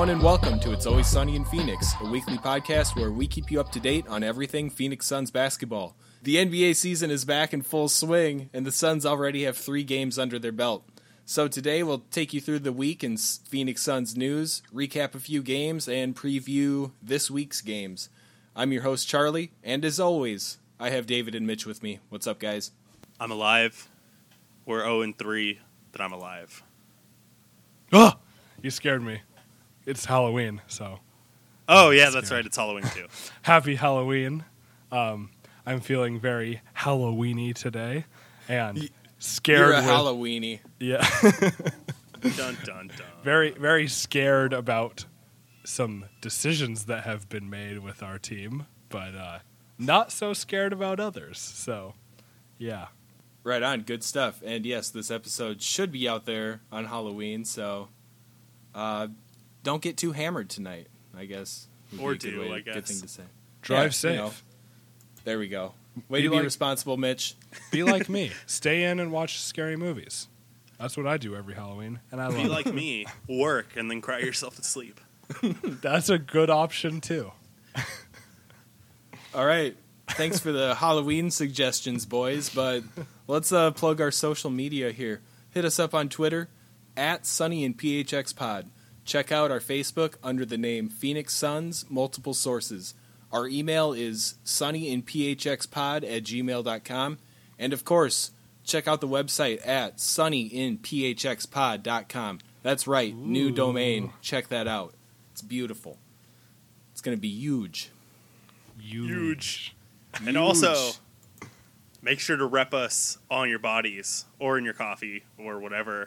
everyone, and welcome to It's Always Sunny in Phoenix, a weekly podcast where we keep you up to date on everything Phoenix Suns basketball. The NBA season is back in full swing, and the Suns already have 3 games under their belt. So today we'll take you through the week in Phoenix Suns news, recap a few games, and preview this week's games. I'm your host, Charlie, and as always, I have David and Mitch with me. What's up, guys? I'm alive. We're 0-3, but I'm alive. Oh, you scared me. It's Halloween, so. Oh, yeah, that's right. It's Halloween, too. Happy Halloween. I'm feeling very Halloween-y today, and scared. You're a Halloweeny. Yeah. Dun, dun, dun. Very, very scared about some decisions that have been made with our team, but not so scared about others, so, yeah. Right on, good stuff. And yes, this episode should be out there on Halloween, so don't get too hammered tonight, I guess. Or do, I guess. Good thing to say. Drive safe. You know, there we go. Way to be responsible, Mitch. Be like me. Stay in and watch scary movies. That's what I do every Halloween, and I love it. Be like me. Work and then cry yourself to sleep. That's a good option, too. All right. Thanks for the Halloween suggestions, boys, but let's plug our social media here. Hit us up on Twitter, @SunnyandPHXPod. Check out our Facebook under the name Phoenix Suns Multiple Sources. Our email is sunnyandphxpod@gmail.com. And, of course, check out the website at sunnyandphxpod.com. That's right, new domain. Check that out. It's beautiful. It's going to be huge. Huge. And also, make sure to rep us on your bodies or in your coffee or whatever.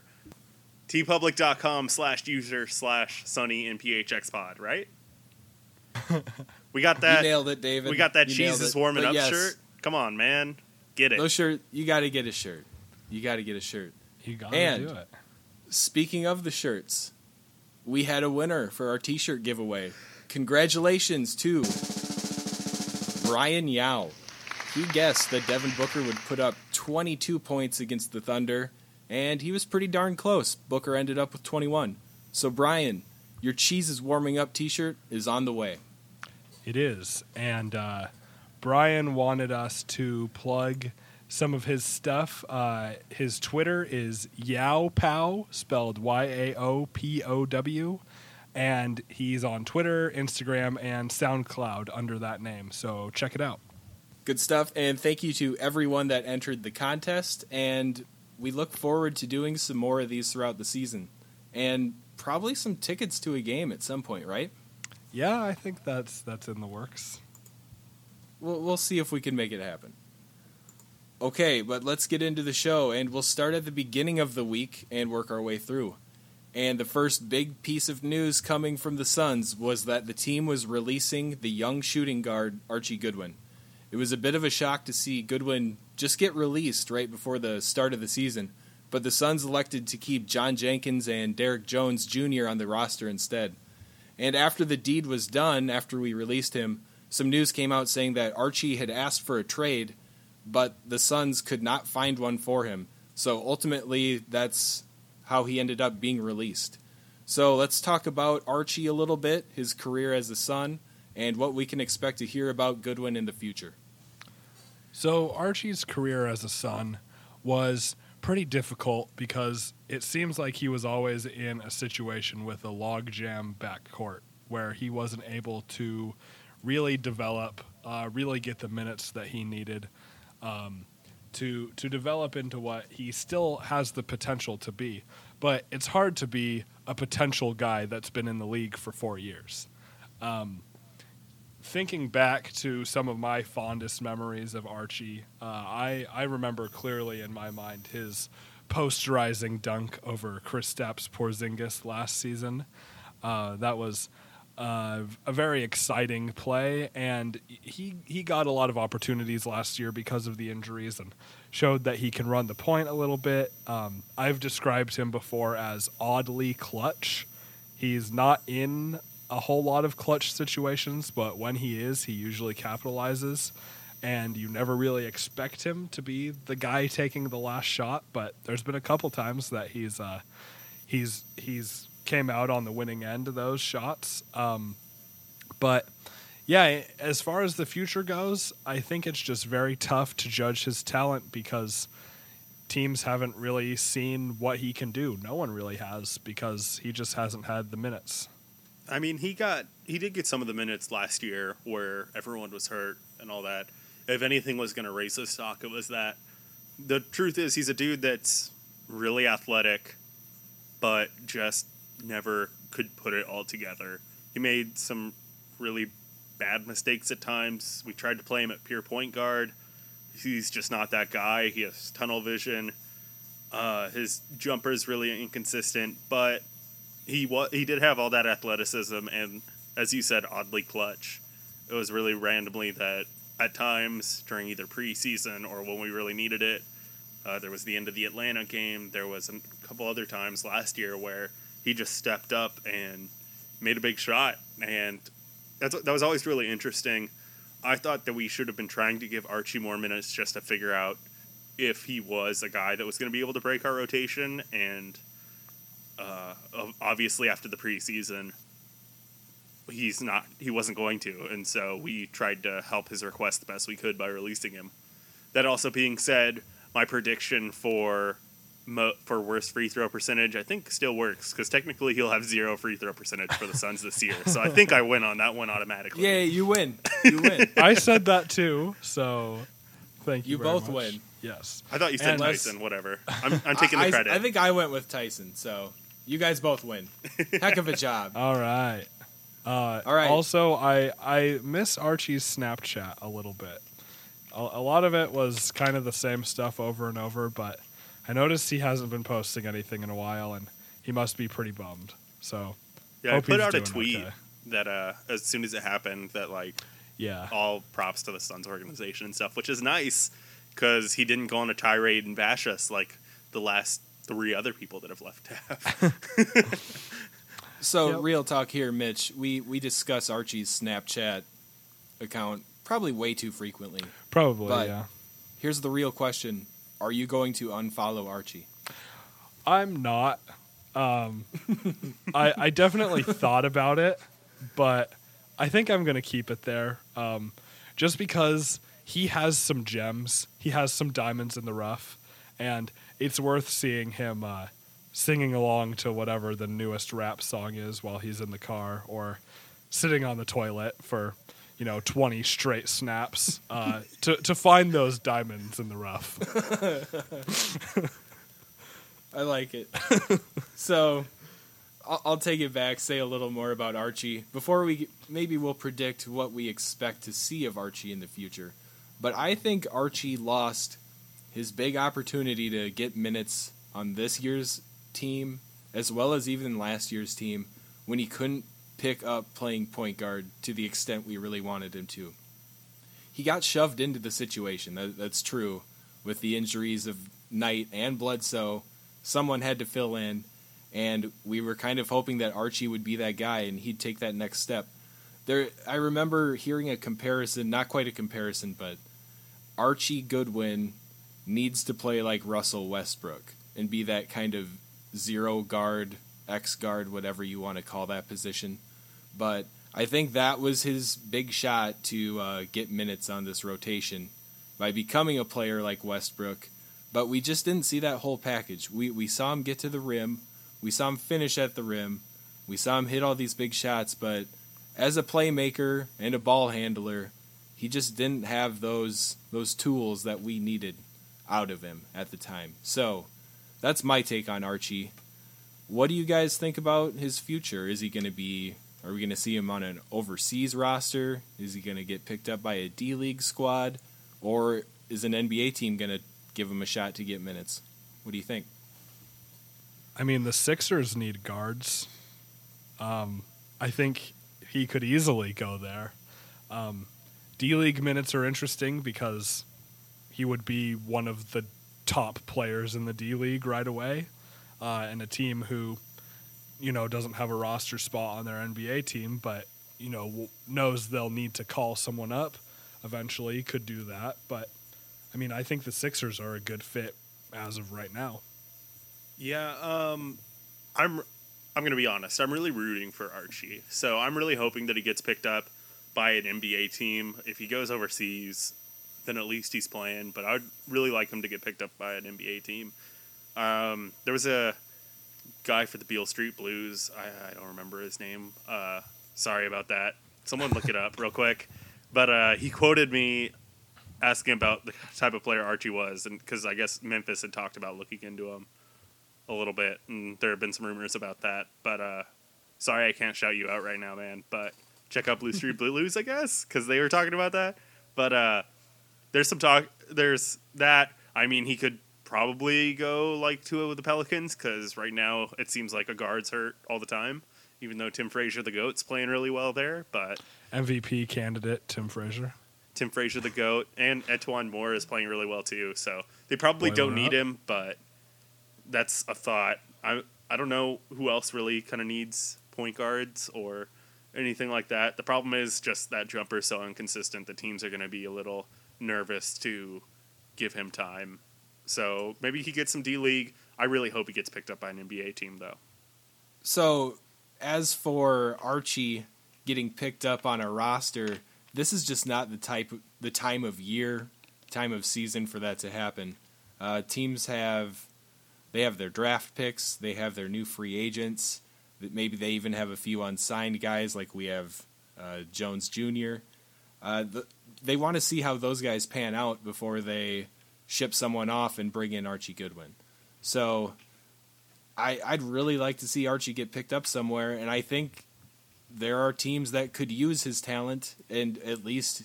tpublic.com/user/sunnyandphxpod, right? We got that. You nailed it, David. We got that You cheese nailed is it. warming But up yes, shirt. Come on, man. Get it. Those shirt, you got to get a shirt. You got to get a shirt. You gotta And do it. speaking of the shirts, we had a winner for our t-shirt giveaway. Congratulations to Brian Yao. He guessed that Devin Booker would put up 22 points against the Thunder, and he was pretty darn close. Booker ended up with 21. So, Brian, your cheese is warming up t-shirt is on the way. It is. And Brian wanted us to plug some of his stuff. His Twitter is YaoPow, spelled YAOPOW. And he's on Twitter, Instagram, and SoundCloud under that name. So check it out. Good stuff, and thank you to everyone that entered the contest, and we look forward to doing some more of these throughout the season. And probably some tickets to a game at some point, right? Yeah, I think that's in the works. We'll see if we can make it happen. Okay, but let's get into the show, and we'll start at the beginning of the week and work our way through. And the first big piece of news coming from the Suns was that the team was releasing the young shooting guard, Archie Goodwin. It was a bit of a shock to see Goodwin just get released right before the start of the season, but the Suns elected to keep John Jenkins and Derek Jones Jr. on the roster instead. And after the deed was done, after we released him, some news came out saying that Archie had asked for a trade, but the Suns could not find one for him. So ultimately, that's how he ended up being released. So let's talk about Archie a little bit, his career as a Sun, and what we can expect to hear about Goodwin in the future. So Archie's career as a Sun was pretty difficult because it seems like he was always in a situation with a logjam backcourt where he wasn't able to really develop, really get the minutes that he needed to develop into what he still has the potential to be. But it's hard to be a potential guy that's been in the league for 4 years. Thinking back to some of my fondest memories of Archie, I remember clearly in my mind his posterizing dunk over Kristaps Porzingis last season. That was a very exciting play, and he got a lot of opportunities last year because of the injuries and showed that he can run the point a little bit. I've described him before as oddly clutch. He's not in a whole lot of clutch situations, but when he is, he usually capitalizes, and you never really expect him to be the guy taking the last shot, but there's been a couple times that he's came out on the winning end of those shots. But yeah, as far as the future goes, I think it's just very tough to judge his talent because teams haven't really seen what he can do. No one really has because he just hasn't had the minutes. I mean, he did get some of the minutes last year where everyone was hurt and all that. If anything was going to raise his stock, it was that. The truth is, he's a dude that's really athletic, but just never could put it all together. He made some really bad mistakes at times. We tried to play him at pure point guard. He's just not that guy. He has tunnel vision. His jumper is really inconsistent, but he did have all that athleticism and, as you said, oddly clutch. It was really randomly that at times during either preseason or when we really needed it, there was the end of the Atlanta game. There was a couple other times last year where he just stepped up and made a big shot, and that was always really interesting. I thought that we should have been trying to give Archie more minutes just to figure out if he was a guy that was going to be able to break our rotation, and obviously after the preseason, he wasn't going to, and so we tried to help his request the best we could by releasing him. That also being said, my prediction for worst free throw percentage, I think still works, because technically he'll have 0 free throw percentage for the Suns this year. So I think I win on that one automatically. Yeah, you win. You win. I said that too, so thank you. You very both much. win. Yes. I thought you said Tyson. Whatever. I'm taking the credit. I think I went with Tyson. So you guys both win. Heck of a job. All right. All right. Also, I miss Archie's Snapchat a little bit. A lot of it was kind of the same stuff over and over, but I noticed he hasn't been posting anything in a while, and he must be pretty bummed. So yeah, I put out a doing tweet okay. that as soon as it happened, that all props to the Suns organization and stuff, which is nice because he didn't go on a tirade and bash us like the last 3 other people that have left TAF. So, Yep. Real talk here, Mitch. We discuss Archie's Snapchat account probably way too frequently. Probably, But yeah. here's the real question. Are you going to unfollow Archie? I'm not. I definitely thought about it, but I think I'm going to keep it there. Just because he has some gems, he has some diamonds in the rough, and it's worth seeing him singing along to whatever the newest rap song is while he's in the car or sitting on the toilet for 20 straight snaps to find those diamonds in the rough. I like it. So I'll take it back, say a little more about Archie. Before we'll predict what we expect to see of Archie in the future. But I think Archie lost his big opportunity to get minutes on this year's team, as well as even last year's team, when he couldn't pick up playing point guard to the extent we really wanted him to. He got shoved into the situation, that's true. With the injuries of Knight and Bledsoe, someone had to fill in, and we were kind of hoping that Archie would be that guy and he'd take that next step. I remember hearing a comparison, not quite a comparison, but Archie Goodwin needs to play like Russell Westbrook and be that kind of zero guard, X guard, whatever you want to call that position. But I think that was his big shot to get minutes on this rotation by becoming a player like Westbrook. But we just didn't see that whole package. We saw him get to the rim. We saw him finish at the rim. We saw him hit all these big shots. But as a playmaker and a ball handler, he just didn't have those tools that we needed out of him at the time. So that's my take on Archie. What do you guys think about his future? Are we going to see him on an overseas roster? Is he going to get picked up by a D-League squad? Or is an NBA team going to give him a shot to get minutes? What do you think? I mean, the Sixers need guards. I think he could easily go there. D-League minutes are interesting because he would be one of the top players in the D-League right away. And a team who, doesn't have a roster spot on their NBA team, but, knows they'll need to call someone up eventually, could do that. But, I mean, I think the Sixers are a good fit as of right now. Yeah, I'm I'm going to be honest. I'm really rooting for Archie. So I'm really hoping that he gets picked up by an NBA team. If he goes overseas, then at least he's playing. But I would really like him to get picked up by an NBA team. There was a guy for the Beale Street Blues. I don't remember his name. Sorry about that. Someone look it up real quick. But he quoted me asking about the type of player Archie was, and because I guess Memphis had talked about looking into him a little bit, and there have been some rumors about that. But sorry I can't shout you out right now, man. But check out Blue Street Blues, I guess, because they were talking about that. But there's some talk. There's that. I mean, he could probably go like to the Pelicans, because right now it seems like a guard's hurt all the time, even though Tim Frazier, the GOAT's playing really well there. But MVP candidate Tim Frazier, the GOAT, and Etuan Moore is playing really well too. So they probably don't need him, but that's a thought. I don't know who else really kind of needs point guards or anything like that. The problem is just that jumper is so inconsistent. The teams are going to be a little nervous to give him time. So maybe he gets some D-League. I really hope he gets picked up by an NBA team, though. So as for Archie getting picked up on a roster, this is just not the time of year, time of season for that to happen. Teams have their draft picks, they have their new free agents. Maybe they even have a few unsigned guys, like we have Jones Jr. They want to see how those guys pan out before they ship someone off and bring in Archie Goodwin. So I'd really like to see Archie get picked up somewhere, and I think there are teams that could use his talent and at least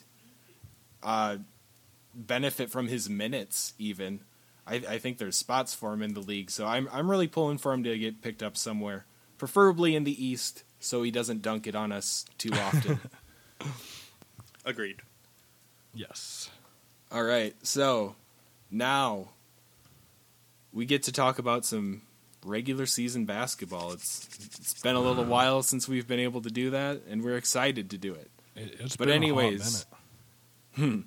benefit from his minutes even. I think there's spots for him in the league, so I'm really pulling for him to get picked up somewhere, preferably in the East, so he doesn't dunk it on us too often. Agreed. Yes. All right, so now we get to talk about some regular season basketball. It's been a little while since we've been able to do that, and we're excited to do it. It's but been anyways, a hot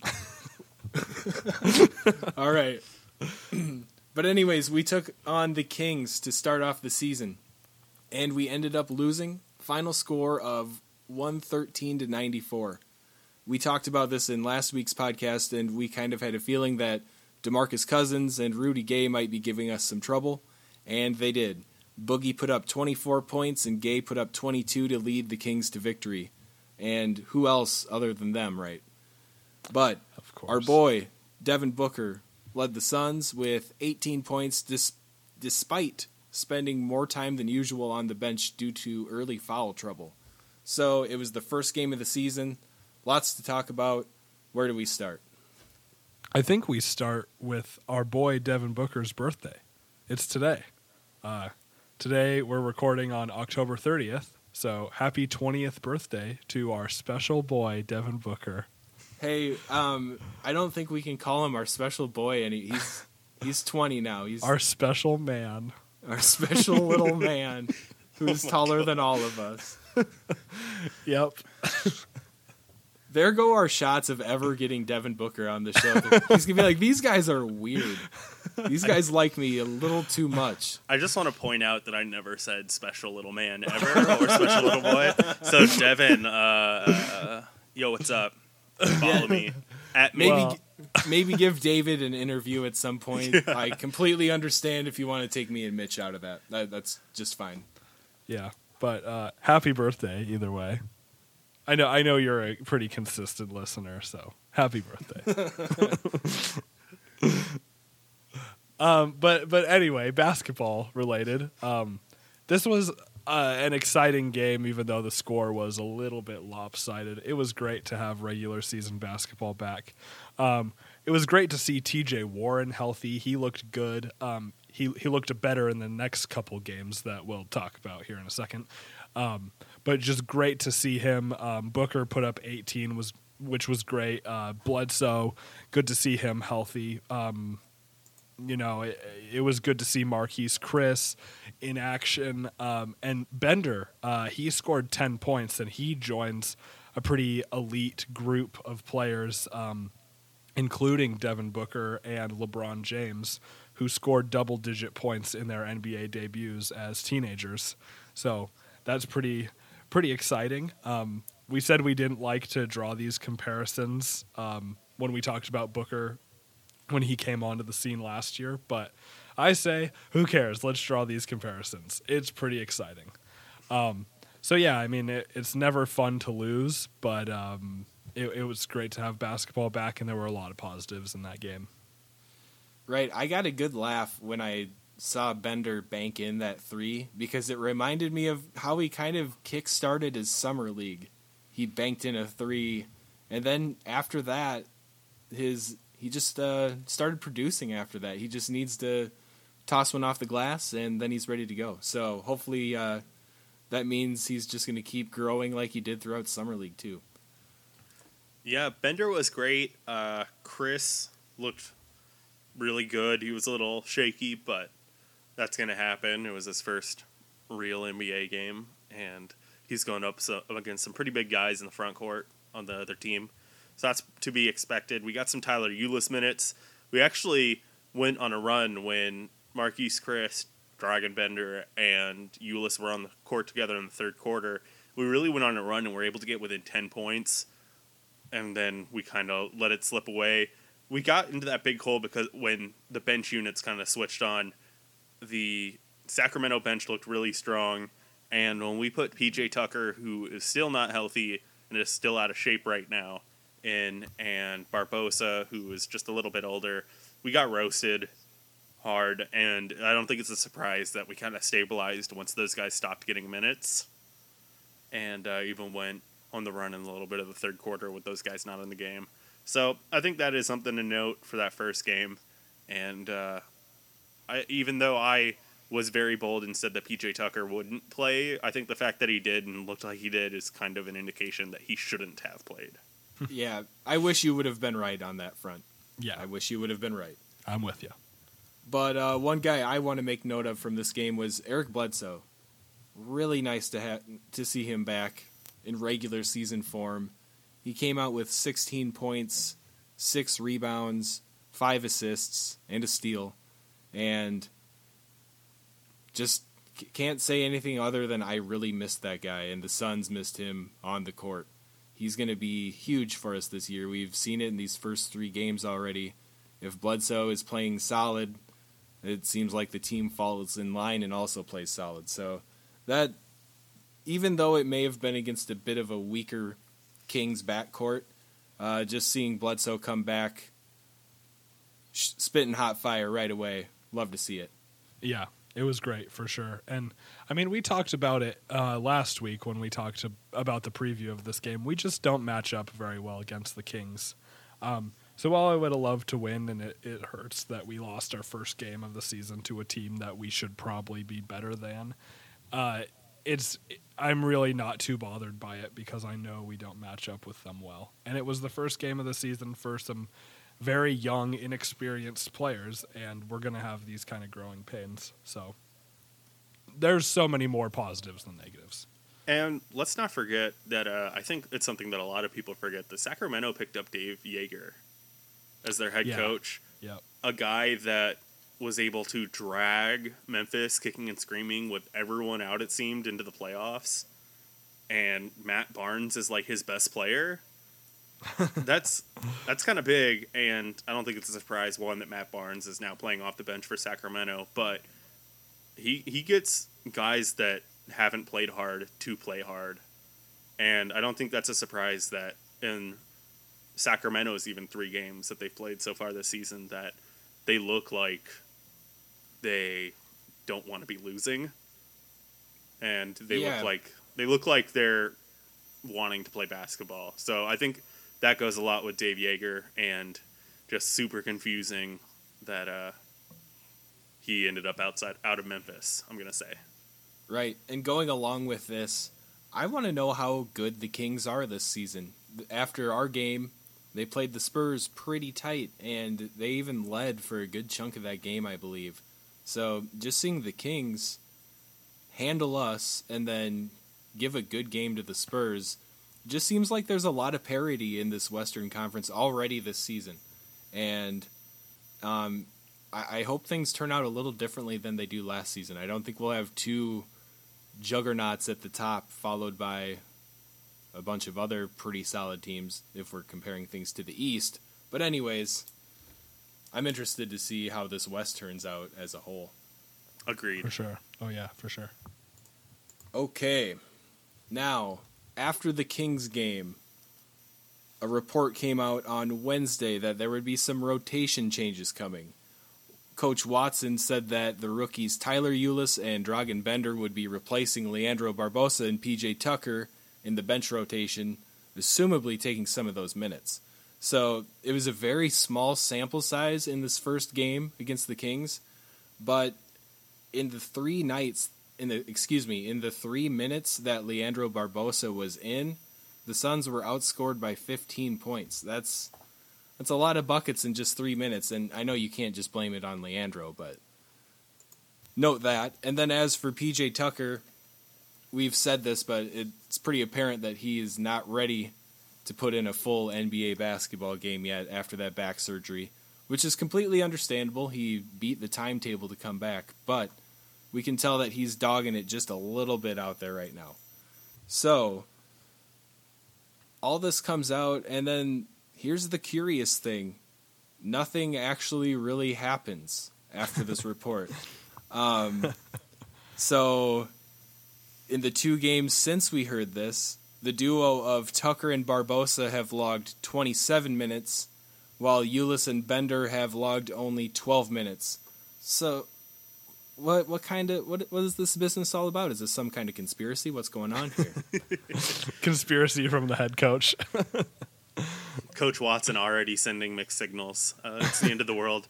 minute. All right. But anyways, we took on the Kings to start off the season, and we ended up losing. Final score of 113-94. We talked about this in last week's podcast, and we kind of had a feeling that DeMarcus Cousins and Rudy Gay might be giving us some trouble, and they did. Boogie put up 24 points, and Gay put up 22 to lead the Kings to victory. And who else other than them, right? But Of course. our boy, Devin Booker, led the Suns with 18 points despite spending more time than usual on the bench due to early foul trouble. So it was the first game of the season. Lots to talk about. Where do we start? I think we start with our boy Devin Booker's birthday. It's today. Today we're recording on October 30th, so happy 20th birthday to our special boy Devin Booker. Hey, I don't think we can call him our special boy, and he's 20 now. He's Our special man. our special little man who's taller God. than all of us. Yep. There go our shots of ever getting Devin Booker on the show. He's going to be like, these guys are weird. These guys like me a little too much. I just want to point out that I never said special little man ever or special little boy. So Devin, yo, what's up? Follow me. At me. Maybe give David an interview at some point. I completely understand if you want to take me and Mitch out of that. That's just fine. Yeah. But happy birthday either way. I know you're a pretty consistent listener, so happy birthday. But anyway, basketball related. This was an exciting game, even though the score was a little bit lopsided. It was great to have regular season basketball back. It was great to see T.J. Warren healthy. He looked good. He looked better in the next couple games that we'll talk about here in a second. But just great to see him. Booker put up 18, which was great. Bledsoe, good to see him healthy. It was good to see Marquise Chris in action. And Bender, he scored 10 points, and he joins a pretty elite group of players, including Devin Booker and LeBron James, who scored double-digit points in their NBA debuts as teenagers. So that's pretty exciting. We said we didn't like to draw these comparisons when we talked about Booker when he came onto the scene last year, but I say, who cares? Let's draw these comparisons. It's pretty exciting. So yeah, I mean, it's never fun to lose, but it was great to have basketball back, and there were a lot of positives in that game. Right, I got a good laugh when I saw Bender bank in that three because it reminded me of how he kind of kick-started his summer league. He banked in a three, and then after that, he just started producing after that. He just needs to toss one off the glass, and then he's ready to go. So hopefully that means he's just going to keep growing like he did throughout summer league too. Yeah, Bender was great. Chris looked really good. He was a little shaky, but that's going to happen. It was his first real NBA game, and he's going up against some pretty big guys in the front court on the other team. So that's to be expected. We got some Tyler Ulis minutes. We actually went on a run when Marquise Chris, Dragan Bender, and Ulis were on the court together in the third quarter. We really went on a run and were able to get within 10 points, and then we kind of let it slip away. We got into that big hole because when the bench units kind of switched on, the Sacramento bench looked really strong, and when we put PJ Tucker, who is still not healthy and is still out of shape right now, in, and Barbosa, who is just a little bit older, we got roasted hard, and I don't think it's a surprise that we kind of stabilized once those guys stopped getting minutes, and even went on the run in a little bit of the third quarter with those guys not in the game. So I think that is something to note for that first game, and even though I was very bold and said that PJ Tucker wouldn't play, I think the fact that he did and looked like he did is kind of an indication that he shouldn't have played. Yeah, I wish you would have been right on that front. Yeah, I wish you would have been right. I'm with you. But one guy I want to make note of from this game was Eric Bledsoe. Really nice to see him back in regular season form. He came out with 16 points, 6 rebounds, 5 assists, and a steal. And just can't say anything other than I really missed that guy, and the Suns missed him on the court. He's going to be huge for us this year. We've seen it in these first 3 games already. If Bledsoe is playing solid, it seems like the team falls in line and also plays solid. So that, even though it may have been against a bit of a weaker Kings backcourt, just seeing Bledsoe come back, spitting hot fire right away, love to see it. Yeah, it was great for sure. And I mean, we talked about it last week when we talked about the preview of this game. We just don't match up very well against the Kings. So while I would have loved to win, and it hurts that we lost our first game of the season to a team that we should probably be better than, I'm really not too bothered by it because I know we don't match up with them well. And it was the first game of the season for some very young, inexperienced players, and we're going to have these kind of growing pains. So there's so many more positives than negatives. And let's not forget that I think it's something that a lot of people forget. The Sacramento picked up Dave Yeager as their head coach. Yep. A guy that was able to drag Memphis kicking and screaming with everyone out, it seemed, into the playoffs. And Matt Barnes is like his best player. That's kind of big, and I don't think it's a surprise, one, that Matt Barnes is now playing off the bench for Sacramento, but he gets guys that haven't played hard to play hard. And I don't think that's a surprise that in Sacramento's even 3 games that they've played so far this season that they look like they don't want to be losing. And they look like they're wanting to play basketball. So I think that goes a lot with Dave Yeager, and just super confusing that he ended up out of Memphis, I'm going to say. Right, and going along with this, I want to know how good the Kings are this season. After our game, they played the Spurs pretty tight, and they even led for a good chunk of that game, I believe. So just seeing the Kings handle us and then give a good game to the Spurs just seems like there's a lot of parity in this Western Conference already this season. And I hope things turn out a little differently than they do last season. I don't think we'll have 2 juggernauts at the top, followed by a bunch of other pretty solid teams if we're comparing things to the East. But anyways, I'm interested to see how this West turns out as a whole. Agreed. For sure. Oh, yeah, for sure. Okay. Now, after the Kings game, a report came out on Wednesday that there would be some rotation changes coming. Coach Watson said that the rookies Tyler Ulis and Dragan Bender would be replacing Leandro Barbosa and PJ Tucker in the bench rotation, assumably taking some of those minutes. So it was a very small sample size in this first game against the Kings, but in the 3 minutes that Leandro Barbosa was in, the Suns were outscored by 15 points. That's a lot of buckets in just 3 minutes, and I know you can't just blame it on Leandro, but note that. And then as for PJ Tucker, we've said this, but it's pretty apparent that he is not ready to put in a full NBA basketball game yet after that back surgery, which is completely understandable. He beat the timetable to come back, but we can tell that he's dogging it just a little bit out there right now. So all this comes out, and then here's the curious thing. Nothing actually really happens after this report. So in the 2 games since we heard this, the duo of Tucker and Barbosa have logged 27 minutes, while Ulis and Bender have logged only 12 minutes. So what is this business all about? Is this some kind of conspiracy? What's going on here? Conspiracy from the head coach. Coach Watson already sending mixed signals. It's the end of the world.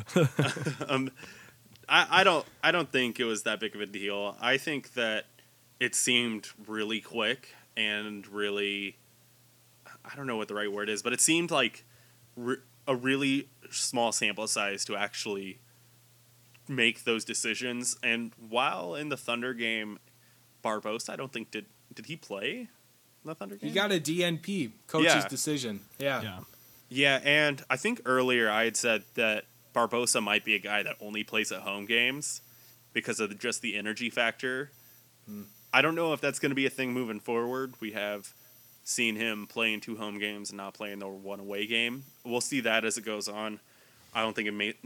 I don't think it was that big of a deal. I think that it seemed really quick and really, I don't know what the right word is, but it seemed like a really small sample size to actually make those decisions. And while in the Thunder game, Barbosa, I don't think did he play in the Thunder game? He got a DNP, coach's decision. Yeah, and I think earlier I had said that Barbosa might be a guy that only plays at home games because of just the energy factor. I don't know if that's going to be a thing moving forward. We have seen him play in 2 home games and not play in the 1 away game. We'll see that as it goes on. I don't think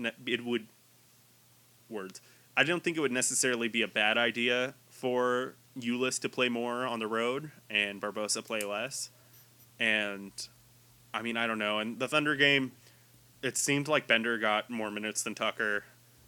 I don't think it would necessarily be a bad idea for Ulis to play more on the road and Barbosa play less. And I mean, I don't know. In the Thunder game, it seemed like Bender got more minutes than Tucker.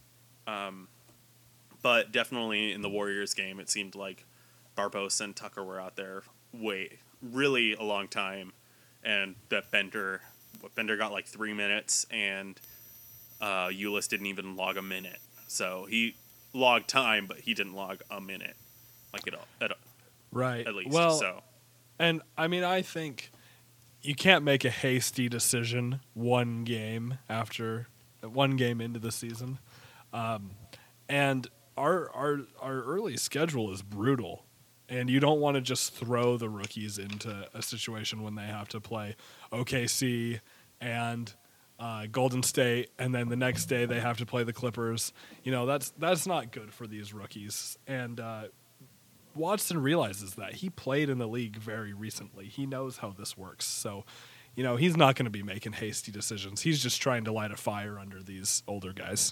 But definitely in the Warriors game, it seemed like Barbosa and Tucker were out there really a long time. And that Bender got like 3 minutes, and Ulis didn't even log a minute. So he logged time, but he didn't log a minute, like right. At least. Well, so. And I mean, I think you can't make a hasty decision one game into the season, and our early schedule is brutal. And you don't want to just throw the rookies into a situation when they have to play OKC and Golden State, and then the next day they have to play the Clippers. You know, that's not good for these rookies. And Watson realizes that. He played in the league very recently. He knows how this works. So, you know, he's not going to be making hasty decisions. He's just trying to light a fire under these older guys.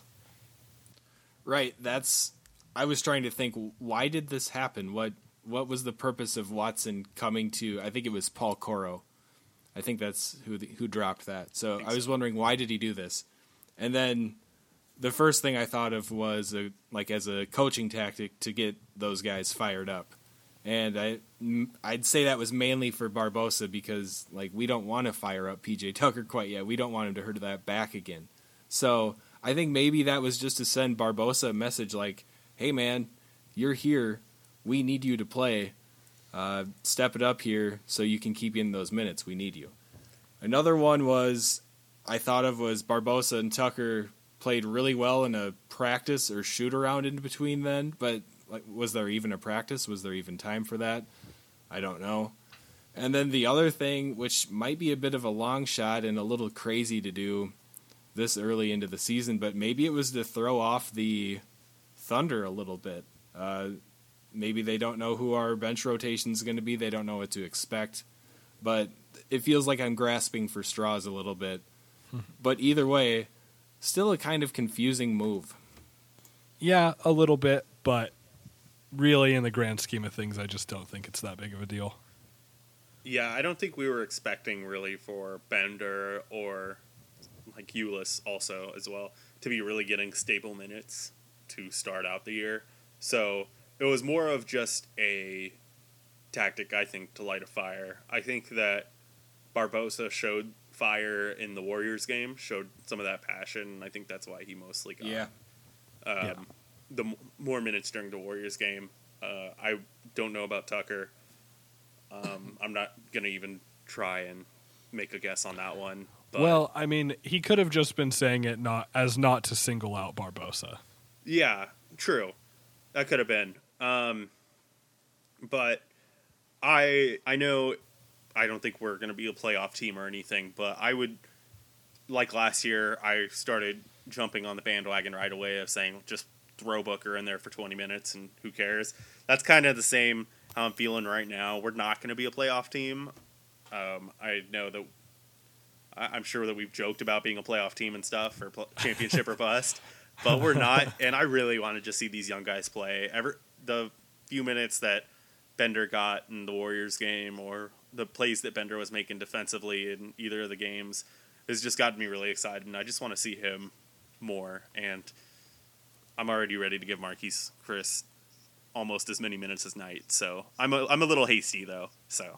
Right. I was trying to think, why did this happen? What was the purpose of Watson coming to, I think it was Paul Coro. I think that's who dropped that. So I was wondering, why did he do this? And then the first thing I thought of was as a coaching tactic to get those guys fired up. And I'd say that was mainly for Barbosa because we don't want to fire up PJ Tucker quite yet. We don't want him to hurt that back again. So I think maybe that was just to send Barbosa a message like, hey man, you're here. We need you to play. Step it up here so you can keep in those minutes. We need you. Another one I thought of was Barbosa and Tucker played really well in a practice or shoot around in between then, but was there even a practice? Was there even time for that? I don't know. And then the other thing, which might be a bit of a long shot and a little crazy to do this early into the season, but maybe it was to throw off the Thunder a little bit. maybe they don't know who our bench rotation is going to be. They don't know what to expect. But it feels like I'm grasping for straws a little bit. But either way, still a kind of confusing move. Yeah, a little bit, but really in the grand scheme of things, I just don't think it's that big of a deal. Yeah, I don't think we were expecting really for Bender or like Ulis also as well to be really getting stable minutes to start out the year. So it was more of just a tactic, I think, to light a fire. I think that Barbosa showed fire in the Warriors game, showed some of that passion, and I think that's why he mostly got more minutes during the Warriors game. I don't know about Tucker. I'm not going to even try and make a guess on that one. But Well, I mean, he could have just been saying it not to single out Barbosa. yeah, true. That could have been. But I know I don't think we're going to be a playoff team or anything, but I would, like last year, I started jumping on the bandwagon right away of saying just throw Booker in there for 20 minutes and who cares. That's kind of the same how I'm feeling right now. We're not going to be a playoff team. I know that I'm sure that we've joked about being a playoff team and stuff or championship or bust, but we're not. And I really want to just see these young guys play. The few minutes that Bender got in the Warriors game or the plays that Bender was making defensively in either of the games has just gotten me really excited, and I just want to see him more. And I'm already ready to give Marquise Chris almost as many minutes as Knight. So I'm a little hasty though. So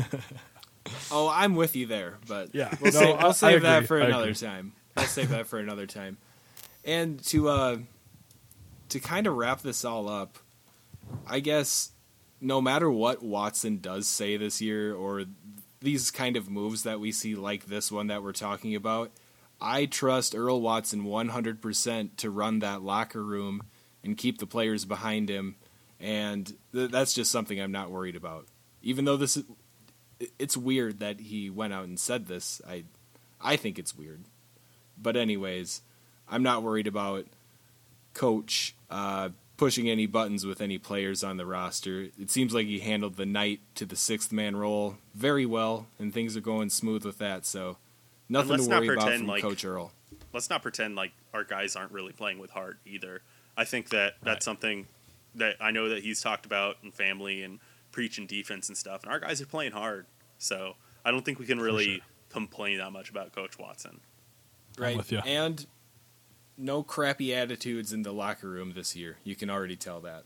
Oh, I'm with you there, but Yeah. we'll No, save I that agree. for I another agree. time. We'll save that for another time. And to kind of wrap this all up, I guess no matter what Watson does say this year or these kind of moves that we see like this one that we're talking about, I trust Earl Watson 100% to run that locker room and keep the players behind him, and that's just something I'm not worried about. Even though it's weird that he went out and said this. I think it's weird. But anyways, I'm not worried about Coach pushing any buttons with any players on the roster. It seems like he handled the Knight to the sixth man role very well, and things are going smooth with that. So nothing let's to not worry about pretend from like- Coach Earl. let's not pretend like our guys aren't really playing with heart either. I think that that's something that I know that he's talked about in family and preaching defense and stuff, and our guys are playing hard. So I don't think we can really sure. complain that much about Coach Watson. Right. with ya. And no crappy attitudes in the locker room this year. You can already tell that.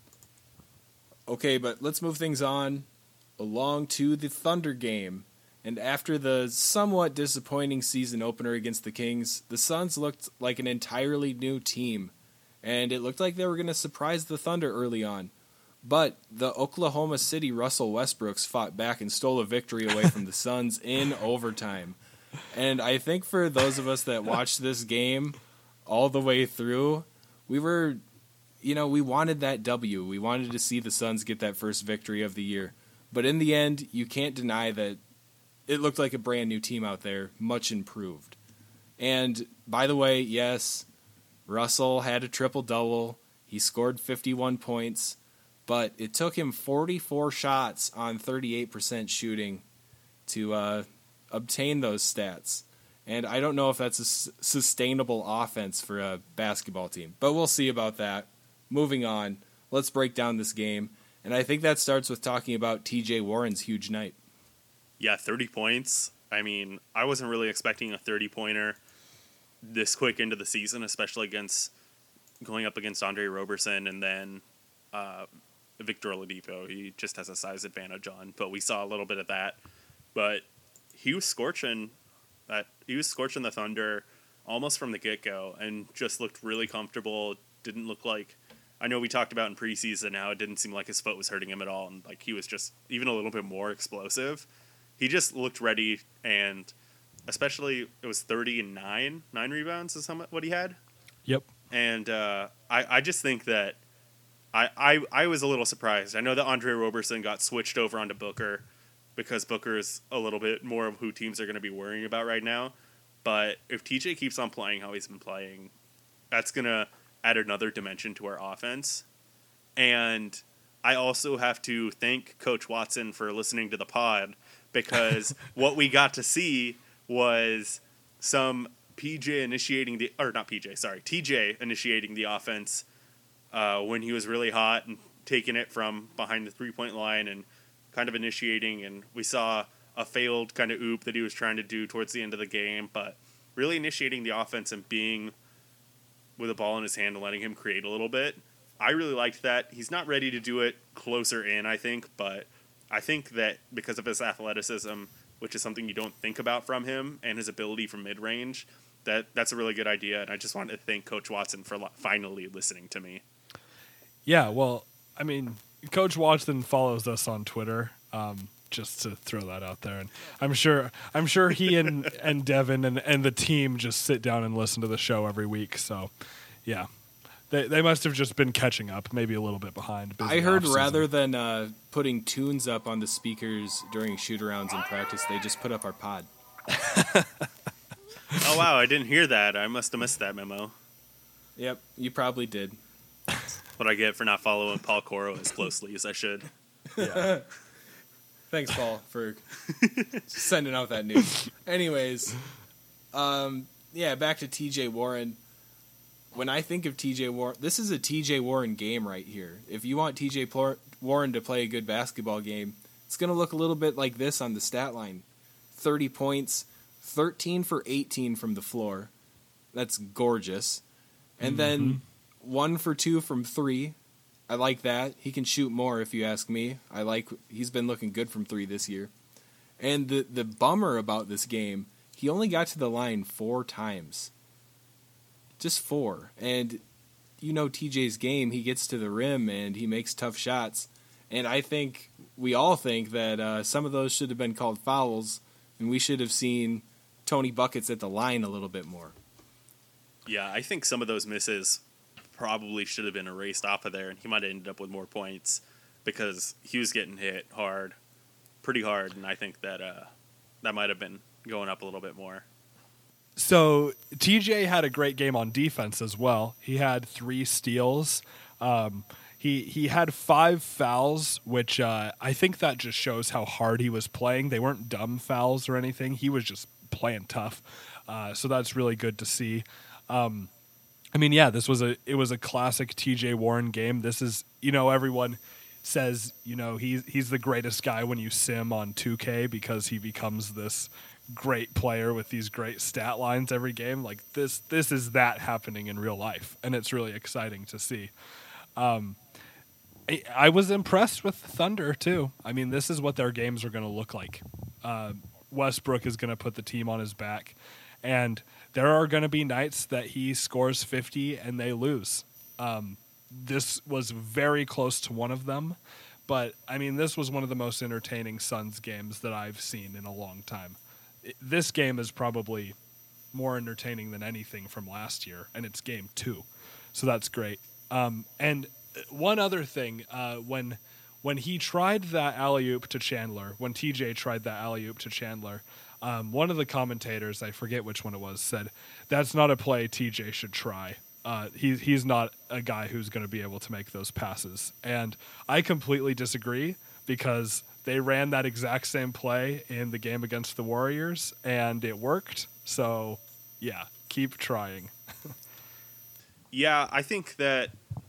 Okay, but let's move things on along to the Thunder game. And after the somewhat disappointing season opener against the Kings, the Suns looked like an entirely new team. And it looked like they were going to surprise the Thunder early on. But the Oklahoma City Russell Westbrooks fought back and stole a victory away from the Suns in overtime. And I think for those of us that watched this game all the way through, we wanted that W. We wanted to see the Suns get that first victory of the year. But in the end, you can't deny that it looked like a brand new team out there, much improved. And by the way, yes, Russell had a triple-double. He scored 51 points, but it took him 44 shots on 38% shooting to obtain those stats. And I don't know if that's a sustainable offense for a basketball team, but we'll see about that. Moving on, let's break down this game. And I think that starts with talking about TJ Warren's huge night. Yeah, 30 points. I mean, I wasn't really expecting a 30-pointer this quick into the season, especially going up against Andre Roberson and then Victor Oladipo. He just has a size advantage on, but we saw a little bit of that. But he was scorching the Thunder almost from the get-go and just looked really comfortable. Didn't look like, I know we talked about in preseason how it didn't seem like his foot was hurting him at all, and like he was just even a little bit more explosive. He just looked ready, and especially it was 30 and 9 rebounds is what he had. Yep. And I just think that I was a little surprised. I know that Andre Roberson got switched over onto Booker because Booker is a little bit more of who teams are going to be worrying about right now. But if TJ keeps on playing how he's been playing, that's going to add another dimension to our offense. And I also have to thank Coach Watson for listening to the pod, because what we got to see was some TJ initiating the offense when he was really hot and taking it from behind the 3-point line and kind of initiating. And we saw a failed kind of oop that he was trying to do towards the end of the game, but really initiating the offense and being with a ball in his hand and letting him create a little bit. I really liked that. He's not ready to do it closer in, I think, but I think that because of his athleticism, which is something you don't think about from him, and his ability from mid-range, that's a really good idea. And I just wanted to thank Coach Watson for finally listening to me. Yeah, well, I mean, Coach Watson follows us on Twitter, just to throw that out there. And I'm sure he and Devin and the team just sit down and listen to the show every week. So, yeah. They must have just been catching up, maybe a little bit behind. I heard rather than putting tunes up on the speakers during shoot-arounds in practice, they just put up our pod. Oh, wow, I didn't hear that. I must have missed that memo. Yep, you probably did. What I get for not following Paul Coro as closely as I should. Yeah. Thanks, Paul, for sending out that news. Anyways, back to TJ Warren. When I think of TJ Warren, this is a TJ Warren game right here. If you want TJ Warren to play a good basketball game, it's going to look a little bit like this on the stat line. 30 points, 13 for 18 from the floor. That's gorgeous. And then 1 for 2 from 3. I like that. He can shoot more if you ask me. He's been looking good from 3 this year. And the bummer about this game, he only got to the line 4 times. Just 4. And you know TJ's game, he gets to the rim and he makes tough shots. And I think we all think that some of those should have been called fouls, and we should have seen Tony Buckets at the line a little bit more. Yeah, I think some of those misses probably should have been erased off of there, and he might have ended up with more points because he was getting hit pretty hard, and I think that that might have been going up a little bit more. So TJ had a great game on defense as well. He had 3 steals. He had 5 fouls, which I think that just shows how hard he was playing. They weren't dumb fouls or anything. He was just playing tough. So that's really good to see. This was a classic TJ Warren game. This is, everyone says, he's the greatest guy when you sim on 2K because he becomes this great player with these great stat lines every game. Like this is that happening in real life, and it's really exciting to see. I was impressed with Thunder too. I mean, this is what their games are going to look like. Westbrook is going to put the team on his back, and there are going to be nights that he scores 50 and they lose. This was very close to one of them, but I mean, this was one of the most entertaining Suns games that I've seen in a long time. This game is probably more entertaining than anything from last year, and it's game 2. So that's great. And one other thing, when he tried that alley-oop to Chandler, when TJ tried that alley-oop to Chandler, one of the commentators, I forget which one it was, said, that's not a play TJ should try. He's not a guy who's going to be able to make those passes. And I completely disagree because they ran that exact same play in the game against the Warriors, and it worked. So, yeah, keep trying. Yeah, I think that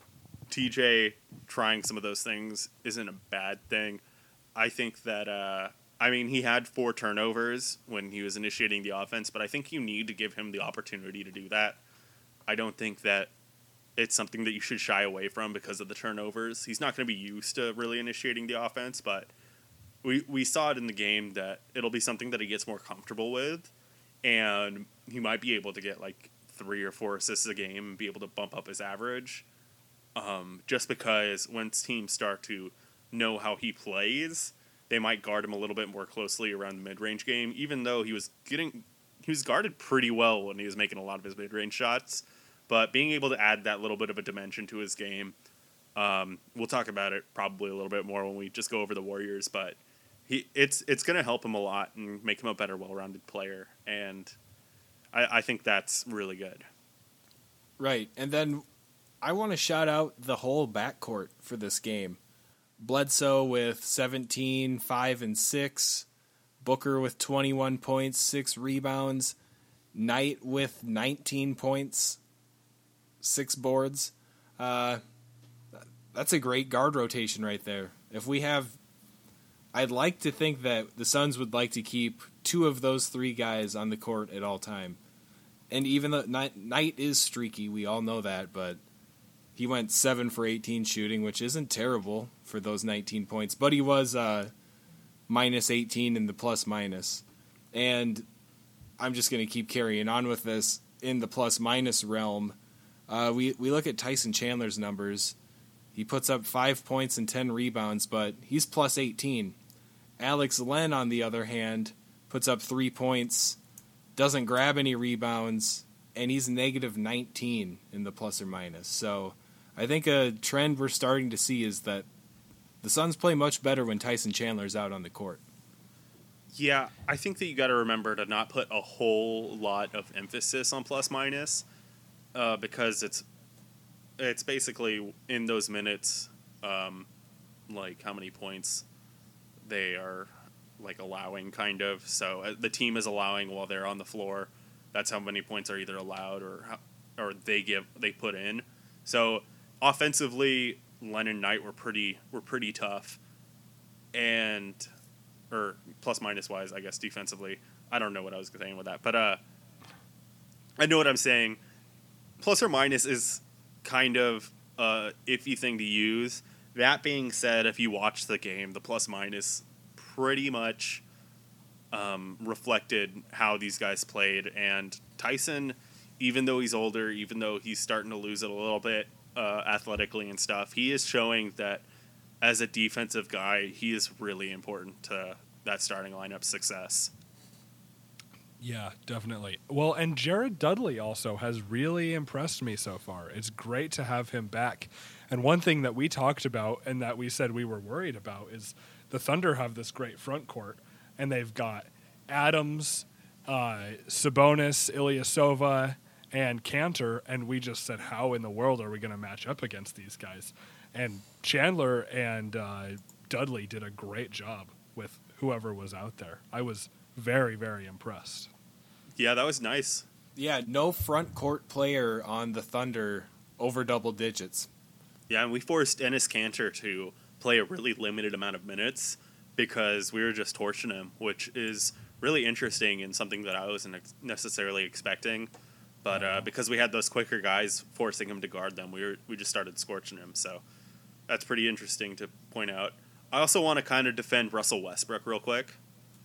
TJ trying some of those things isn't a bad thing. I think that, he had 4 turnovers when he was initiating the offense, but I think you need to give him the opportunity to do that. I don't think that it's something that you should shy away from because of the turnovers. He's not going to be used to really initiating the offense, but we saw it in the game that it'll be something that he gets more comfortable with, and he might be able to get like 3 or 4 assists a game and be able to bump up his average. Just because once teams start to know how he plays, they might guard him a little bit more closely around the mid-range game, even though he was guarded pretty well when he was making a lot of his mid-range shots. But being able to add that little bit of a dimension to his game, we'll talk about it probably a little bit more when we just go over the Warriors, but it's going to help him a lot and make him a better, well-rounded player, and I think that's really good. Right, and then I want to shout out the whole backcourt for this game. Bledsoe with 17, 5, and 6. Booker with 21 points, 6 rebounds. Knight with 19 points, 6 boards. That's a great guard rotation right there. I'd like to think that the Suns would like to keep 2 of those 3 guys on the court at all time. And even though Knight is streaky, we all know that, but he went 7 for 18 shooting, which isn't terrible for those 19 points. But he was minus 18 in the plus-minus. And I'm just going to keep carrying on with this in the plus-minus realm. We look at Tyson Chandler's numbers. He puts up 5 points and 10 rebounds, but he's plus 18. Alex Len, on the other hand, puts up 3 points, doesn't grab any rebounds, and he's negative 19 in the plus or minus. So I think a trend we're starting to see is that the Suns play much better when Tyson Chandler's out on the court. Yeah, I think that you got to remember to not put a whole lot of emphasis on plus minus because it's basically in those minutes, like how many points they are like allowing, kind of. So the team is allowing while they're on the floor. That's how many points are either allowed or they put in. So offensively, Len and Knight were pretty tough, and or plus minus wise, I guess defensively. I don't know what I was saying with that, but I know what I'm saying. Plus or minus is kind of a iffy thing to use. That being said, if you watch the game, the plus minus pretty much reflected how these guys played. And Tyson, even though he's older, even though he's starting to lose it a little bit athletically and stuff, he is showing that as a defensive guy, he is really important to that starting lineup success. Yeah, definitely. Well, and Jared Dudley also has really impressed me so far. It's great to have him back. And one thing that we talked about and that we said we were worried about is the Thunder have this great front court, and they've got Adams, Sabonis, Ilyasova, and Cantor, and we just said, how in the world are we going to match up against these guys? And Chandler and Dudley did a great job with whoever was out there. I was very, very impressed. Yeah, that was nice. Yeah, no front court player on the Thunder over double digits. Yeah, and we forced Enes Kanter to play a really limited amount of minutes because we were just torching him, which is really interesting and something that I wasn't necessarily expecting. But because we had those quicker guys forcing him to guard them, we just started scorching him. So that's pretty interesting to point out. I also want to kind of defend Russell Westbrook real quick.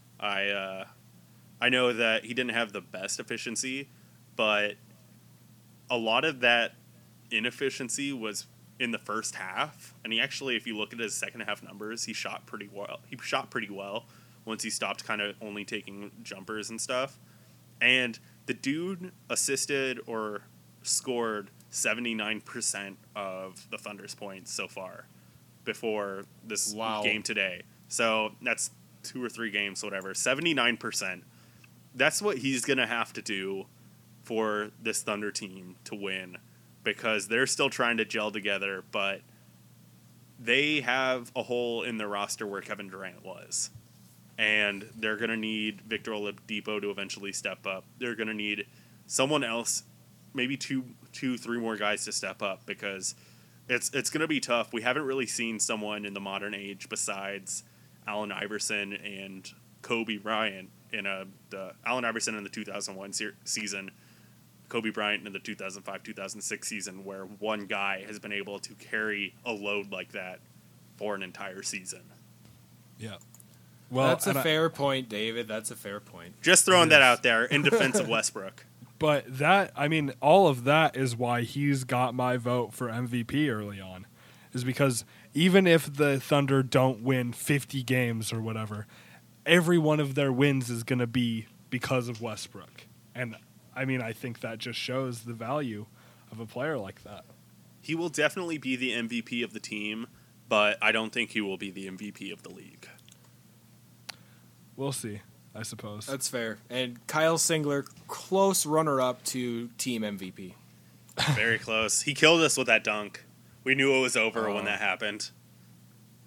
I know that he didn't have the best efficiency, but a lot of that inefficiency was in the first half. And he actually, if you look at his second half numbers, he shot pretty well. He shot pretty well once he stopped kind of only taking jumpers and stuff. And the dude assisted or scored 79% of the Thunder's points so far before this game today. So that's 2 or 3 games, whatever. 79%. That's what he's going to have to do for this Thunder team to win, because they're still trying to gel together, but they have a hole in their roster where Kevin Durant was. And they're going to need Victor Oladipo to eventually step up. They're going to need someone else, maybe 2, 3 more guys to step up, because it's going to be tough. We haven't really seen someone in the modern age besides Allen Iverson and Kobe Bryant in the Allen Iverson in the 2001 season, Kobe Bryant in the 2005-2006 season, where one guy has been able to carry a load like that for an entire season. Yeah. Well, that's a fair point, David. That's a fair point. Just throwing that out there in defense of Westbrook. But that, I mean, all of that is why he's got my vote for MVP early on, is because even if the Thunder don't win 50 games or whatever, every one of their wins is going to be because of Westbrook. And, I mean, I think that just shows the value of a player like that. He will definitely be the MVP of the team, but I don't think he will be the MVP of the league. We'll see, I suppose. That's fair. And Kyle Singler, close runner-up to team MVP. Very close. He killed us with that dunk. We knew it was over when that happened.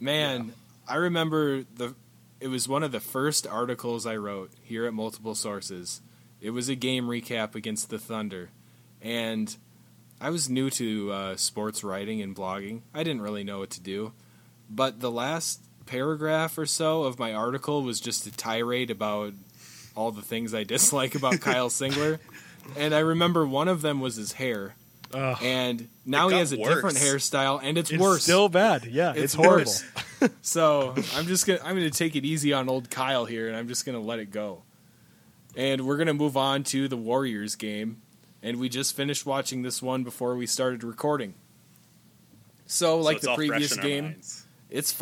Man, I remember it was one of the first articles I wrote here at Multiple Sources. It was a game recap against the Thunder, and I was new to sports writing and blogging. I didn't really know what to do, but the last paragraph or so of my article was just a tirade about all the things I dislike about Kyle Singler, and I remember one of them was his hair. And now he has a different hairstyle, and it's worse. Still bad. Yeah, it's horrible. So I'm gonna take it easy on old Kyle here, and I'm just gonna let it go. And we're gonna move on to the Warriors game, and we just finished watching this one before we started recording. So like the previous game, it's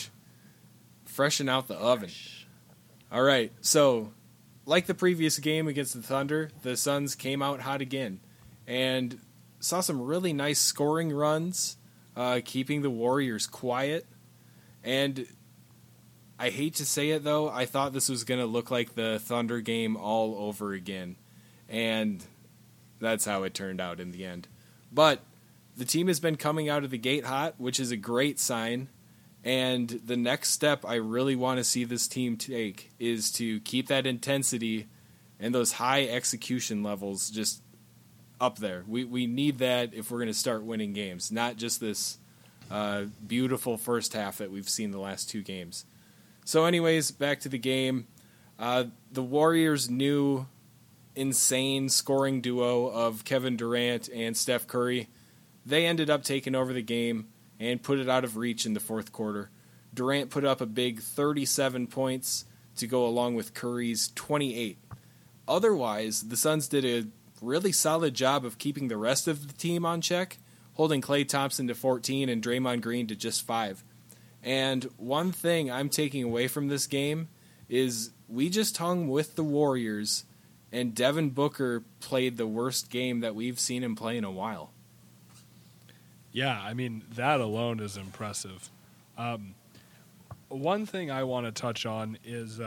freshen out the oven. All right, so like the previous game against the Thunder, the Suns came out hot again, and saw some really nice scoring runs, keeping the Warriors quiet. And I hate to say it, though, I thought this was going to look like the Thunder game all over again. And that's how it turned out in the end. But the team has been coming out of the gate hot, which is a great sign. And the next step I really want to see this team take is to keep that intensity and those high execution levels just up there. We need that if we're going to start winning games, not just this beautiful first half that we've seen the last two games. So anyways, back to the game. The Warriors' new insane scoring duo of Kevin Durant and Steph Curry, they ended up taking over the game and put it out of reach in the fourth quarter. Durant put up a big 37 points to go along with Curry's 28. Otherwise, the Suns did a really solid job of keeping the rest of the team on check, holding Klay Thompson to 14 and Draymond Green to just 5. And one thing I'm taking away from this game is we just hung with the Warriors, and Devin Booker played the worst game that we've seen him play in a while. Yeah, I mean, that alone is impressive. One thing I want to touch on is,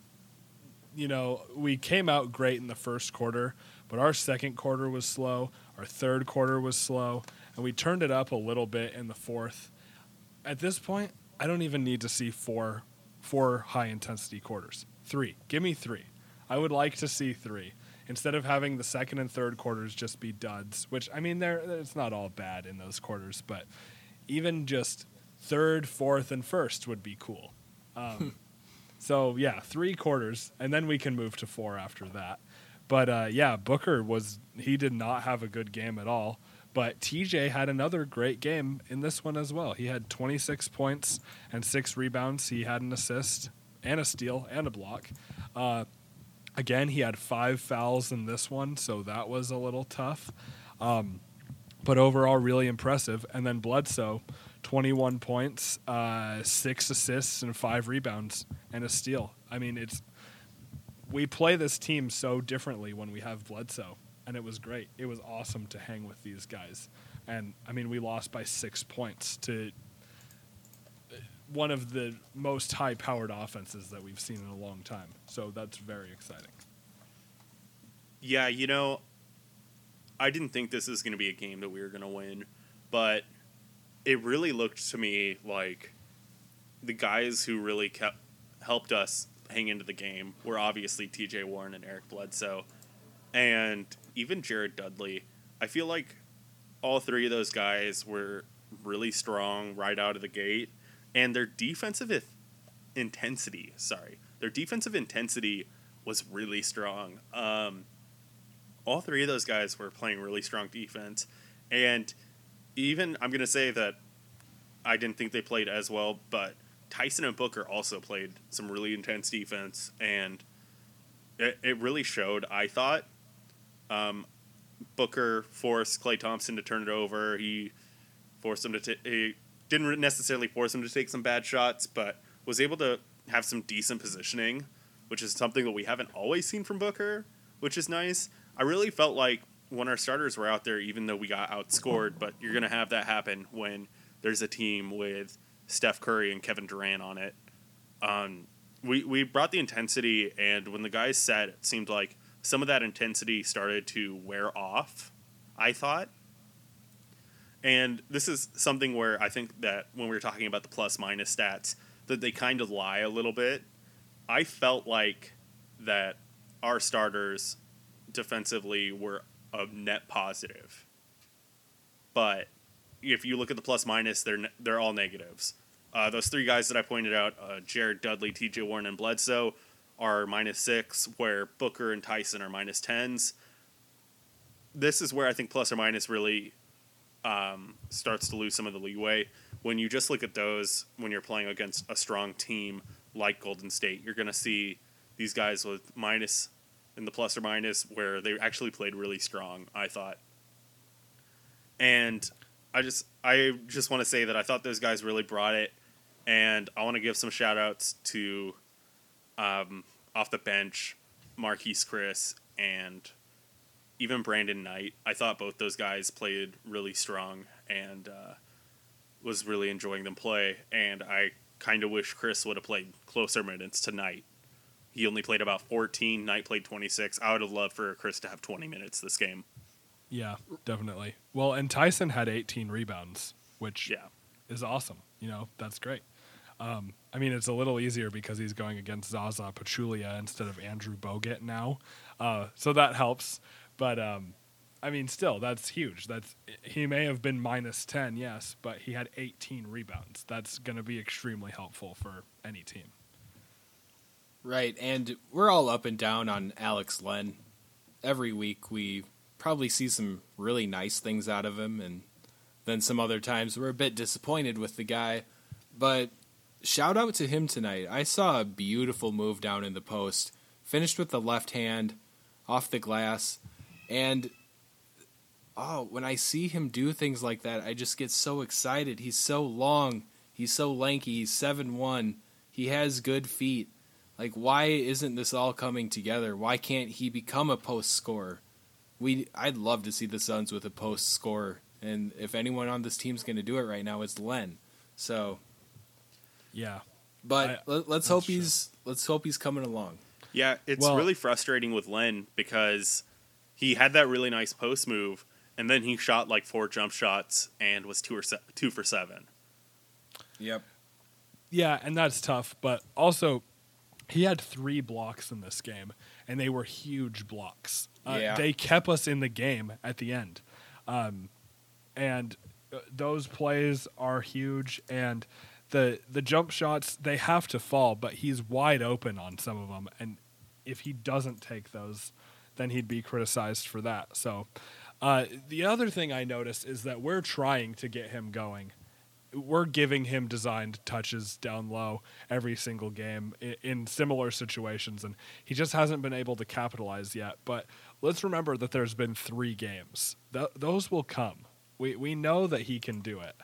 we came out great in the first quarter, but our second quarter was slow, our third quarter was slow, and we turned it up a little bit in the fourth. At this point, I don't even need to see four high-intensity quarters. 3. Give me 3. I would like to see 3. Instead of having the second and third quarters just be duds, which, I mean, it's not all bad in those quarters, but even just third, fourth, and first would be cool. So, 3 quarters, and then we can move to 4 after that. But, Booker he did not have a good game at all. But TJ had another great game in this one as well. He had 26 points and 6 rebounds. He had an assist and a steal and a block. Again, he had 5 fouls in this one, so that was a little tough. But overall, really impressive. And then Bledsoe, 21 points, 6 assists, and 5 rebounds, and a steal. I mean, we play this team so differently when we have Bledsoe, and it was great. It was awesome to hang with these guys. And, I mean, we lost by 6 points to one of the most high-powered offenses that we've seen in a long time. So that's very exciting. Yeah, I didn't think this was going to be a game that we were going to win, but it really looked to me like the guys who really helped us hang into the game were obviously TJ Warren and Eric Bledsoe, and even Jared Dudley. I feel like all 3 of those guys were really strong right out of the gate, and their defensive intensity was really strong. All 3 of those guys were playing really strong defense, and even I'm going to say that I didn't think they played as well, but Tyson and Booker also played some really intense defense, and it really showed, I thought. Booker forced Klay Thompson to turn it over. He forced him to he didn't necessarily force him to take some bad shots, but was able to have some decent positioning, which is something that we haven't always seen from Booker, which is nice. I really felt like when our starters were out there, even though we got outscored, but you're going to have that happen when there's a team with Steph Curry and Kevin Durant on it. We brought the intensity, and when the guys said, it seemed like some of that intensity started to wear off, I thought. And this is something where I think that when we were talking about the plus minus stats, that they kind of lie a little bit. I felt like that our starters defensively were a net positive. But if you look at the plus minus, they're all negatives. Those three guys that I pointed out, Jared Dudley, TJ Warren, and Bledsoe, are -6, where Booker and Tyson are -10s. This is where I think plus or minus really starts to lose some of the leeway. When you just look at those, when you're playing against a strong team like Golden State, you're going to see these guys with minus in the plus or minus where they actually played really strong, I thought. And I just want to say that I thought those guys really brought it, and I want to give some shout outs to off the bench, Marquise Chris and even Brandon Knight. I thought both those guys played really strong and was really enjoying them play. And I kind of wish Chris would have played closer minutes to Knight. He only played about 14. Knight played 26. I would have loved for Chris to have 20 minutes this game. Yeah, definitely. Well, and Tyson had 18 rebounds, which is awesome. That's great. I mean, it's a little easier because he's going against Zaza Pachulia instead of Andrew Bogut now. So that helps. But, I mean, still, that's huge. He may have been -10, yes, but he had 18 rebounds. That's going to be extremely helpful for any team. Right, and we're all up and down on Alex Len. Every week we probably see some really nice things out of him, and then some other times we're a bit disappointed with the guy. But shout out to him tonight. I saw a beautiful move down in the post, finished with the left hand off the glass, and when I see him do things like that, I just get so excited. He's so long, he's so lanky, he's 7'1", he has good feet. Like, why isn't this all coming together? Why can't he become a post scorer? I'd love to see the Suns with a post scorer, and if anyone on this team's going to do it right now, it's Len. So, yeah, but let's hope he's coming along. Yeah, it's really frustrating with Len because he had that really nice post move, and then he shot like 4 jump shots and was 2 for 7. Yep. Yeah, and that's tough, but also he had 3 blocks in this game, and they were huge blocks. They kept us in the game at the end. And those plays are huge, and the jump shots, they have to fall, but he's wide open on some of them, and if he doesn't take those, then he'd be criticized for that. So the other thing I noticed is that we're trying to get him going. We're giving him designed touches down low every single game in similar situations, and he just hasn't been able to capitalize yet. But let's remember that there's been 3 games. Those will come. We know that he can do it.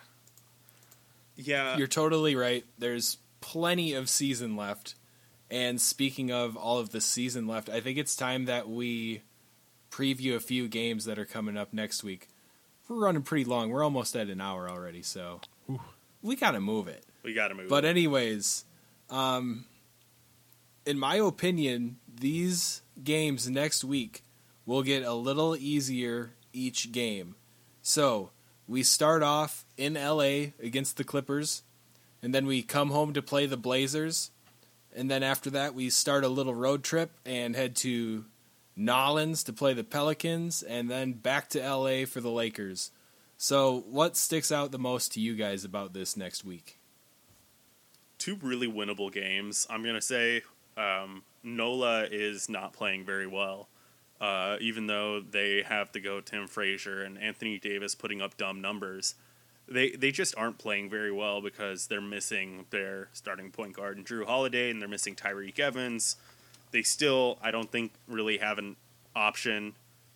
Yeah. You're totally right. There's plenty of season left. And speaking of all of the season left, I think it's time that we preview a few games that are coming up next week. We're running pretty long. We're almost at an hour already, so we got to move it. But anyways, in my opinion, these games next week will get a little easier each game. So we start off in LA against the Clippers, and then we come home to play the Blazers, and then after that we start a little road trip and head to Nolens to play the Pelicans, and then back to LA for the Lakers. So what sticks out the most to you guys about this next week? 2 really winnable games. I'm going to say NOLA is not playing very well. Even though they have to go Tim Frazier and Anthony Davis putting up dumb numbers, they just aren't playing very well because they're missing their starting point guard and Drew Holiday, and they're missing Tyreek Evans. They still, I don't think, really have an option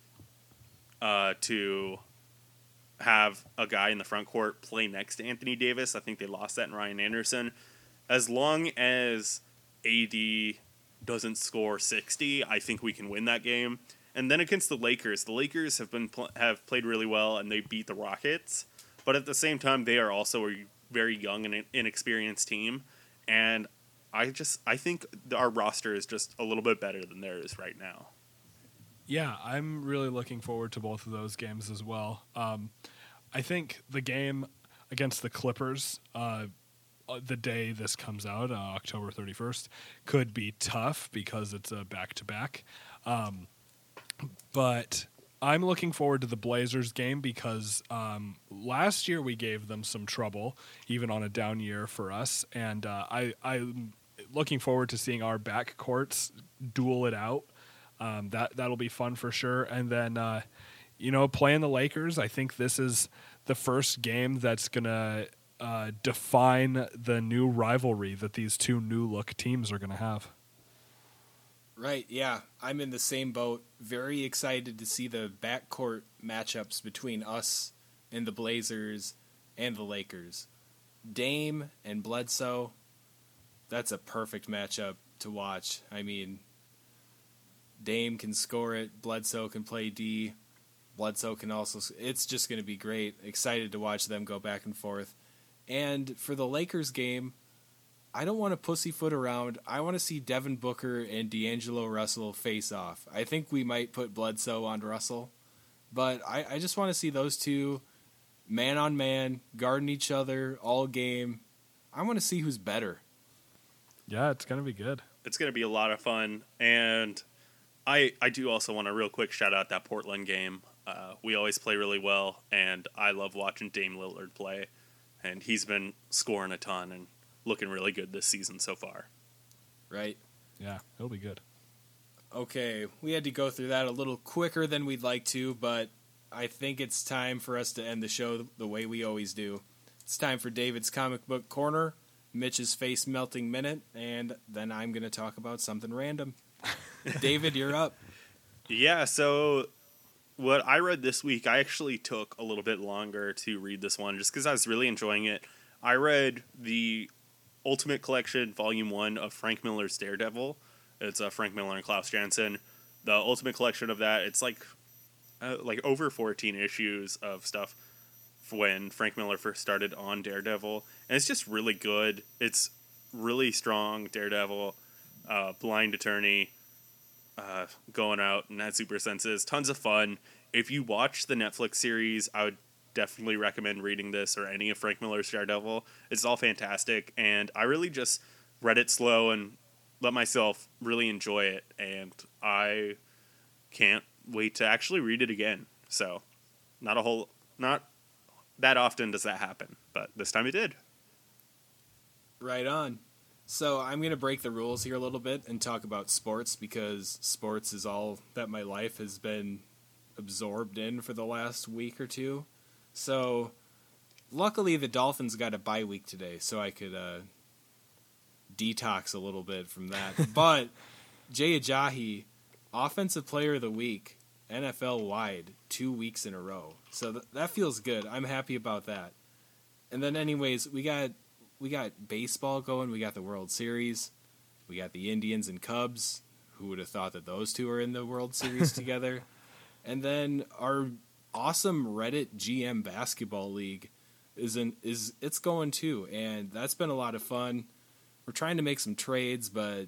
to have a guy in the front court play next to Anthony Davis. I think they lost that in Ryan Anderson. As long as AD doesn't score 60, I think we can win that game. And then against the Lakers have played really well, and they beat the Rockets. But at the same time, they are also a very young and inexperienced team, and I think our roster is just a little bit better than theirs right now. Yeah, I'm really looking forward to both of those games as well. I think the game against the Clippers, the day this comes out, October 31st, could be tough because it's a back-to-back. But I'm looking forward to the Blazers game because last year we gave them some trouble, even on a down year for us. And I'm looking forward to seeing our backcourts duel it out. That'll be fun for sure. And then, playing the Lakers, I think this is the first game that's going to define the new rivalry that these two new-look teams are going to have. Right, yeah. I'm in the same boat. Very excited to see the backcourt matchups between us and the Blazers and the Lakers. Dame and Bledsoe, that's a perfect matchup to watch. I mean, Dame can score it. Bledsoe can play D. Bledsoe can also... It's just going to be great. Excited to watch them go back and forth. And for the Lakers game, I don't want to pussyfoot around. I want to see Devin Booker and D'Angelo Russell face off. I think we might put Bledsoe on Russell, but I just want to see those two man on man, guarding each other all game. I want to see who's better. Yeah, it's going to be good. It's going to be a lot of fun. And I do also want to real quick shout out that Portland game. We always play really well, and I love watching Dame Lillard play. And he's been scoring a ton and looking really good this season so far. Right. Yeah, it'll be good. Okay, we had to go through that a little quicker than we'd like to, but I think it's time for us to end the show the way we always do. It's time for David's Comic Book Corner, Mitch's Face Melting Minute, and then I'm going to talk about something random. David, you're up. Yeah, so what I read this week, I actually took a little bit longer to read this one just because I was really enjoying it. I read the Ultimate Collection, Volume 1 of Frank Miller's Daredevil. It's Frank Miller and Klaus Janson. The Ultimate Collection of that, it's like over 14 issues of stuff when Frank Miller first started on Daredevil. And it's just really good. It's really strong Daredevil, blind attorney, going out and had super senses. Tons of fun. If you watch the Netflix series, I would definitely recommend reading this or any of Frank Miller's Daredevil. It's all fantastic, and I really just read it slow and let myself really enjoy it, and I can't wait to actually read it again. So, not that often does that happen, but this time it did. Right on. So I'm going to break the rules here a little bit and talk about sports because sports is all that my life has been absorbed in for the last week or two. So, luckily the Dolphins got a bye week today, so I could detox a little bit from that. But Jay Ajayi, Offensive Player of the Week, NFL-wide, 2 weeks in a row. So that feels good. I'm happy about that. And then anyways, we got baseball going. We got the World Series. We got the Indians and Cubs. Who would have thought that those two are in the World Series together? And then our awesome Reddit GM basketball league it's going too, and that's been a lot of fun. We're trying to make some trades, but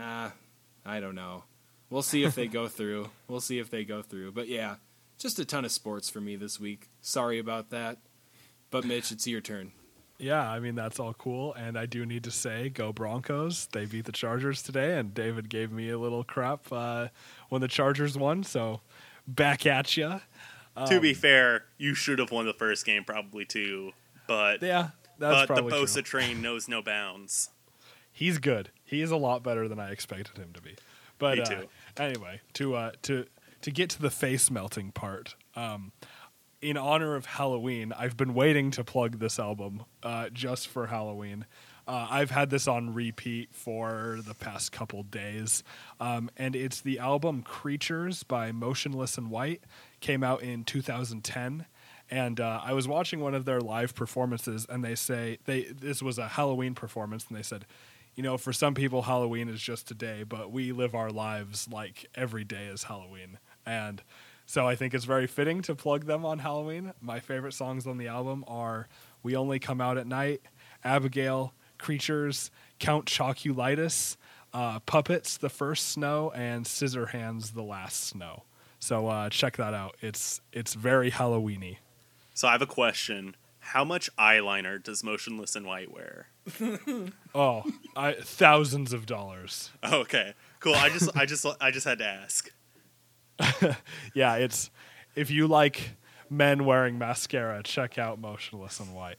I don't know. We'll see if they go through. But yeah, just a ton of sports for me this week. Sorry about that. But Mitch, it's your turn. Yeah, I mean, that's all cool, and I do need to say, go Broncos. They beat the Chargers today, and David gave me a little crap when the Chargers won, so back at you. To be fair, you should have won the first game probably too, but yeah, that's but the probably Bosa true. train knows no bounds. He's good. He is a lot better than I expected him to be. But Me too. Anyway, to get to the face melting part, in honor of Halloween, I've been waiting to plug this album just for Halloween. I've had this on repeat for the past couple days, and it's the album Creatures by Motionless in White. Came out in 2010, and I was watching one of their live performances, and this was a Halloween performance, and they said, for some people Halloween is just today, but we live our lives like every day is Halloween, and so I think it's very fitting to plug them on Halloween. My favorite songs on the album are We Only Come Out at Night, Abigail, Creatures, Count Choculatus, Puppets, The First Snow, and Scissorhands, The Last Snow. So check that out. It's very Halloween-y. So I have a question. How much eyeliner does Motionless in White wear? Oh, thousands of dollars. Okay, cool. I just had to ask. Yeah, it's if you like men wearing mascara, check out Motionless in White.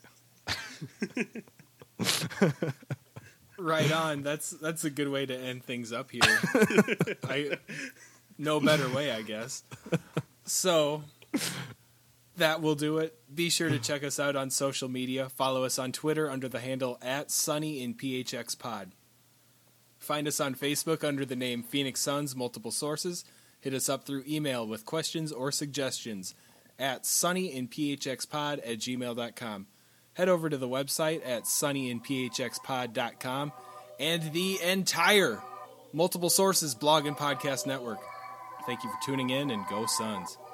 Right on. That's a good way to end things up here. No better way, I guess. So that will do it. Be sure to check us out on social media. Follow us on Twitter under the handle @SunnyInPHXPod. Find us on Facebook under the name Phoenix Suns Multiple Sources. Hit us up through email with questions or suggestions at sunnyinphxpod@gmail.com. Head over to the website at sunnyinphxpod.com and the entire Multiple Sources blog and podcast network. Thank you for tuning in, and go Suns.